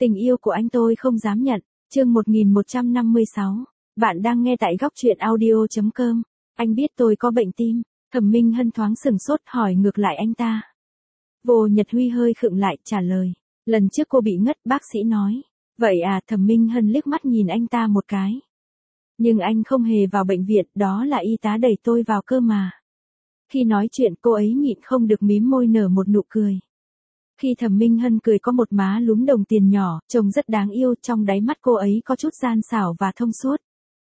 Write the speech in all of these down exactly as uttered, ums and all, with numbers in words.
Tình yêu của anh tôi không dám nhận. Chương một nghìn một trăm năm mươi sáu. Bạn đang nghe tại góc truyện audio chấm com. Anh biết tôi có bệnh tim. Thẩm Minh Hân thoáng sừng sốt hỏi ngược lại anh ta. Vô Nhật Huy hơi khựng lại trả lời. Lần trước cô bị ngất, bác sĩ nói. Vậy à? Thẩm Minh Hân liếc mắt nhìn anh ta một cái. Nhưng anh không hề vào bệnh viện, đó là y tá đẩy tôi vào cơ mà. Khi nói chuyện cô ấy nhịn không được mím môi nở một nụ cười. Khi Thẩm Minh Hân cười có một má lúm đồng tiền nhỏ, trông rất đáng yêu, trong đáy mắt cô ấy có chút gian xảo và thông suốt.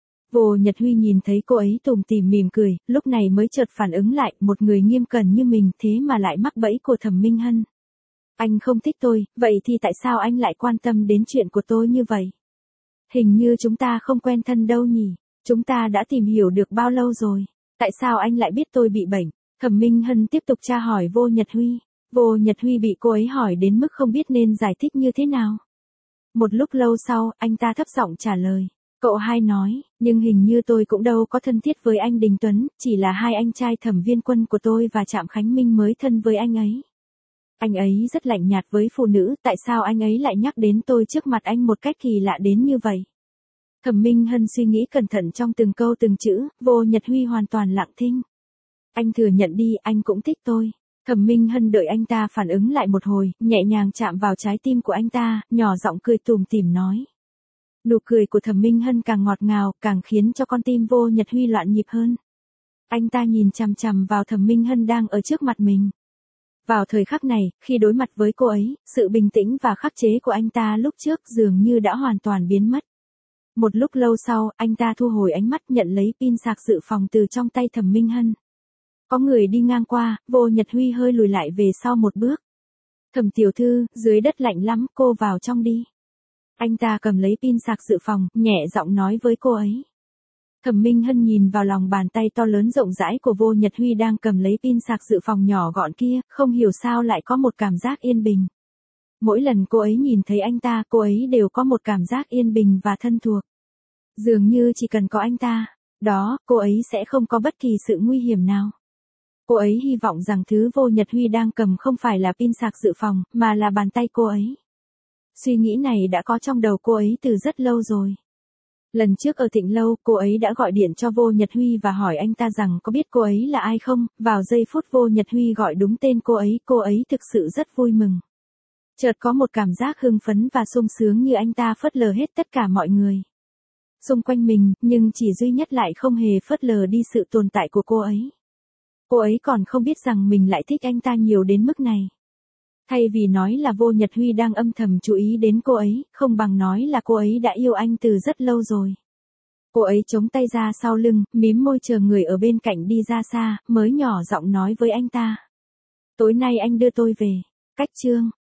Vô Nhật Huy nhìn thấy cô ấy tủm tỉm mỉm cười, lúc này mới chợt phản ứng lại, một người nghiêm cẩn như mình thế mà lại mắc bẫy của Thẩm Minh Hân. Anh không thích tôi, vậy thì tại sao anh lại quan tâm đến chuyện của tôi như vậy? Hình như chúng ta không quen thân đâu nhỉ, chúng ta đã tìm hiểu được bao lâu rồi, tại sao anh lại biết tôi bị bệnh? Thẩm Minh Hân tiếp tục tra hỏi Vô Nhật Huy. Vô Nhật Huy bị cô ấy hỏi đến mức không biết nên giải thích như thế nào. Một lúc lâu sau, anh ta thấp giọng trả lời. Cậu hai nói, nhưng hình như tôi cũng đâu có thân thiết với anh Đình Tuấn, chỉ là hai anh trai Thẩm Viên Quân của tôi và Trạm Khánh Minh mới thân với anh ấy. Anh ấy rất lạnh nhạt với phụ nữ, tại sao anh ấy lại nhắc đến tôi trước mặt anh một cách kỳ lạ đến như vậy? Thẩm Minh Hân suy nghĩ cẩn thận trong từng câu từng chữ, Vô Nhật Huy hoàn toàn lặng thinh. Anh thừa nhận đi, anh cũng thích tôi. Thẩm Minh Hân đợi anh ta phản ứng lại một hồi, nhẹ nhàng chạm vào trái tim của anh ta, nhỏ giọng cười tủm tỉm nói. Nụ cười của Thẩm Minh Hân càng ngọt ngào, càng khiến cho con tim Vô Nhật Huy loạn nhịp hơn. Anh ta nhìn chằm chằm vào Thẩm Minh Hân đang ở trước mặt mình. Vào thời khắc này, khi đối mặt với cô ấy, sự bình tĩnh và khắc chế của anh ta lúc trước dường như đã hoàn toàn biến mất. Một lúc lâu sau, anh ta thu hồi ánh mắt nhận lấy pin sạc dự phòng từ trong tay Thẩm Minh Hân. Có người đi ngang qua, Vô Nhật Huy hơi lùi lại về sau một bước. Thẩm tiểu thư, dưới đất lạnh lắm, cô vào trong đi. Anh ta cầm lấy pin sạc dự phòng, nhẹ giọng nói với cô ấy. Thẩm Minh Hân nhìn vào lòng bàn tay to lớn rộng rãi của Vô Nhật Huy đang cầm lấy pin sạc dự phòng nhỏ gọn kia, không hiểu sao lại có một cảm giác yên bình. Mỗi lần cô ấy nhìn thấy anh ta, cô ấy đều có một cảm giác yên bình và thân thuộc. Dường như chỉ cần có anh ta, đó, cô ấy sẽ không có bất kỳ sự nguy hiểm nào. Cô ấy hy vọng rằng thứ Vô Nhật Huy đang cầm không phải là pin sạc dự phòng, mà là bàn tay cô ấy. Suy nghĩ này đã có trong đầu cô ấy từ rất lâu rồi. Lần trước ở Thịnh Lâu, cô ấy đã gọi điện cho Vô Nhật Huy và hỏi anh ta rằng có biết cô ấy là ai không, vào giây phút Vô Nhật Huy gọi đúng tên cô ấy, cô ấy thực sự rất vui mừng. Chợt có một cảm giác hưng phấn và sung sướng như anh ta phớt lờ hết tất cả mọi người xung quanh mình, nhưng chỉ duy nhất lại không hề phớt lờ đi sự tồn tại của cô ấy. Cô ấy còn không biết rằng mình lại thích anh ta nhiều đến mức này. Thay vì nói là Vô Nhật Huy đang âm thầm chú ý đến cô ấy, không bằng nói là cô ấy đã yêu anh từ rất lâu rồi. Cô ấy chống tay ra sau lưng, mím môi chờ người ở bên cạnh đi ra xa, mới nhỏ giọng nói với anh ta. Tối nay anh đưa tôi về. Cách chương.